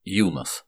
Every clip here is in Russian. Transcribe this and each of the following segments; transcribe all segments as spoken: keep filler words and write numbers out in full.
Юнос.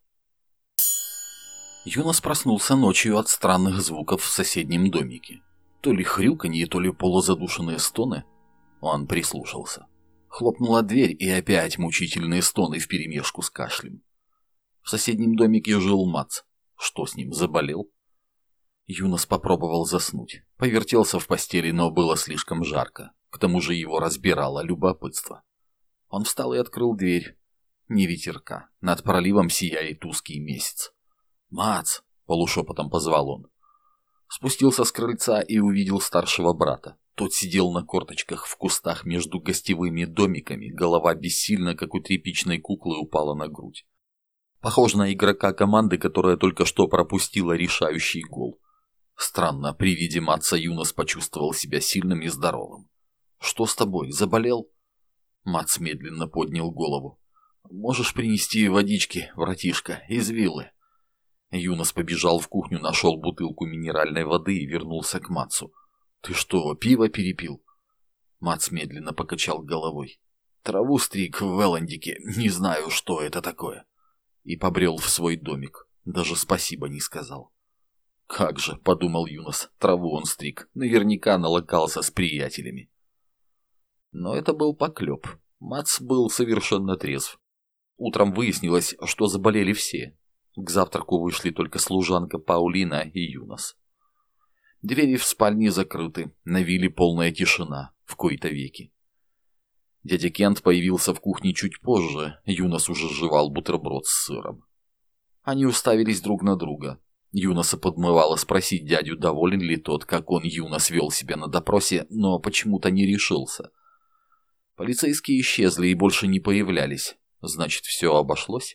Юнос проснулся ночью от странных звуков в соседнем домике. То ли хрюканье, то ли полузадушенные стоны. Он прислушался. Хлопнула дверь, и опять мучительные стоны вперемешку с кашлем. В соседнем домике жил Мац. Что с ним, заболел? Юнос попробовал заснуть. Повертелся в постели, но было слишком жарко. К тому же его разбирало любопытство. Он встал и открыл дверь. Ни ветерка. Над проливом сияет узкий месяц. «Мац!» — полушепотом позвал он. Спустился с крыльца и увидел старшего брата. Тот сидел на корточках в кустах между гостевыми домиками, голова бессильно, как у тряпичной куклы, упала на грудь. Похож на игрока команды, которая только что пропустила решающий гол. Странно, при виде Матца Юнос почувствовал себя сильным и здоровым. «Что с тобой, заболел?» Матц медленно поднял голову. «Можешь принести водички, братишка, из виллы?» Юнос побежал в кухню, нашел бутылку минеральной воды и вернулся к Матцу. «Ты что, пиво перепил?» Матц медленно покачал головой. «Траву стриг в Велландике, не знаю, что это такое». И побрел в свой домик, даже спасибо не сказал. «Как же», — подумал Юнос, — траву он стриг, наверняка налокался с приятелями. Но это был поклеп. Матц был совершенно трезв. Утром выяснилось, что заболели все. К завтраку вышли только служанка Паулина и Юнос. Двери в спальне закрыты, на вилле полная тишина, в кои-то веки. Дядя Кент появился в кухне чуть позже, Юнос уже жевал бутерброд с сыром. Они уставились друг на друга. Юноса подмывало спросить дядю, доволен ли тот, как он, Юнос, вел себя на допросе, но почему-то не решился. Полицейские исчезли и больше не появлялись. Значит, все обошлось?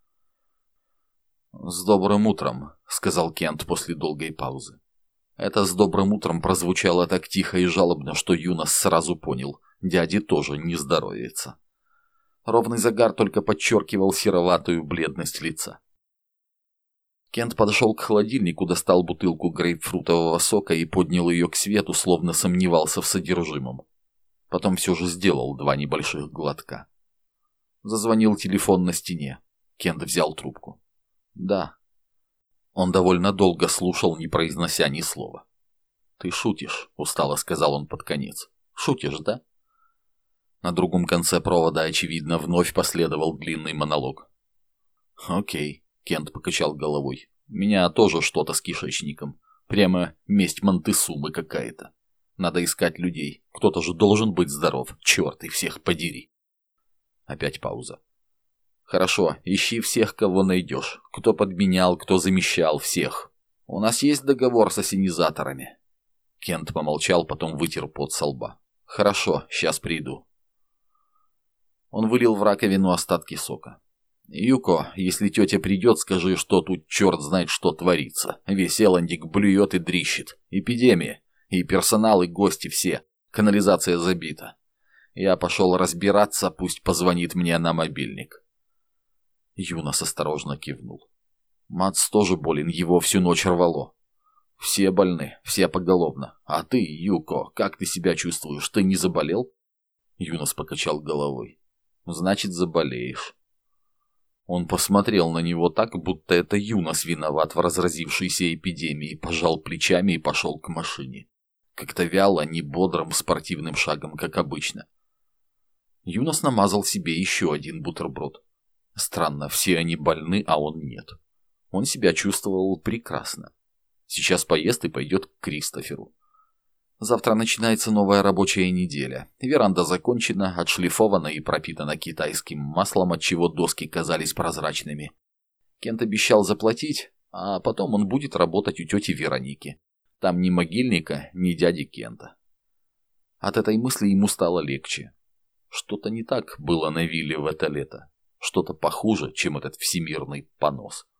«С добрым утром», — сказал Кент после долгой паузы. Это «с добрым утром» прозвучало так тихо и жалобно, что Юнос сразу понял, дяде тоже не здоровится. Ровный загар только подчеркивал сероватую бледность лица. Кент подошел к холодильнику, достал бутылку грейпфрутового сока и поднял ее к свету, словно сомневался в содержимом. Потом все же сделал два небольших глотка. Зазвонил телефон на стене. Кент взял трубку. «Да». Он довольно долго слушал, не произнося ни слова. «Ты шутишь», — устало сказал он под конец. «Шутишь, да?» На другом конце провода, очевидно, вновь последовал длинный монолог. «Окей», — Кент покачал головой. «У меня тоже что-то с кишечником. Прямо месть Монтесумы какая-то. Надо искать людей. Кто-то же должен быть здоров. Черт, и всех подери». Опять пауза. «Хорошо, ищи всех, кого найдешь. Кто подменял, кто замещал, всех. У нас есть договор с ассенизаторами». Кент помолчал, потом вытер пот со лба. «Хорошо, сейчас приду». Он вылил в раковину остатки сока. «Юко, если тетя придет, скажи, что тут черт знает что творится. Весь Эландик блюет и дрищет. Эпидемия. И персонал, и гости все. Канализация забита. Я пошел разбираться, пусть позвонит мне на мобильник». Юнос осторожно кивнул. Матц тоже болен, его всю ночь рвало. «Все больны, все поголовно. А ты, Юко, как ты себя чувствуешь? Ты не заболел?» Юнос покачал головой. «Значит, заболеешь». Он посмотрел на него так, будто это Юнос виноват в разразившейся эпидемии, пожал плечами и пошел к машине. Как-то вяло, не бодрым, спортивным шагом, как обычно. Юнос намазал себе еще один бутерброд. Странно, все они больны, а он нет. Он себя чувствовал прекрасно. Сейчас поест и пойдет к Кристоферу. Завтра начинается новая рабочая неделя. Веранда закончена, отшлифована и пропитана китайским маслом, отчего доски казались прозрачными. Кент обещал заплатить, а потом он будет работать у тети Вероники. Там ни могильника, ни дяди Кента. От этой мысли ему стало легче. Что-то не так было на вилле в это лето. Что-то похуже, чем этот всемирный понос.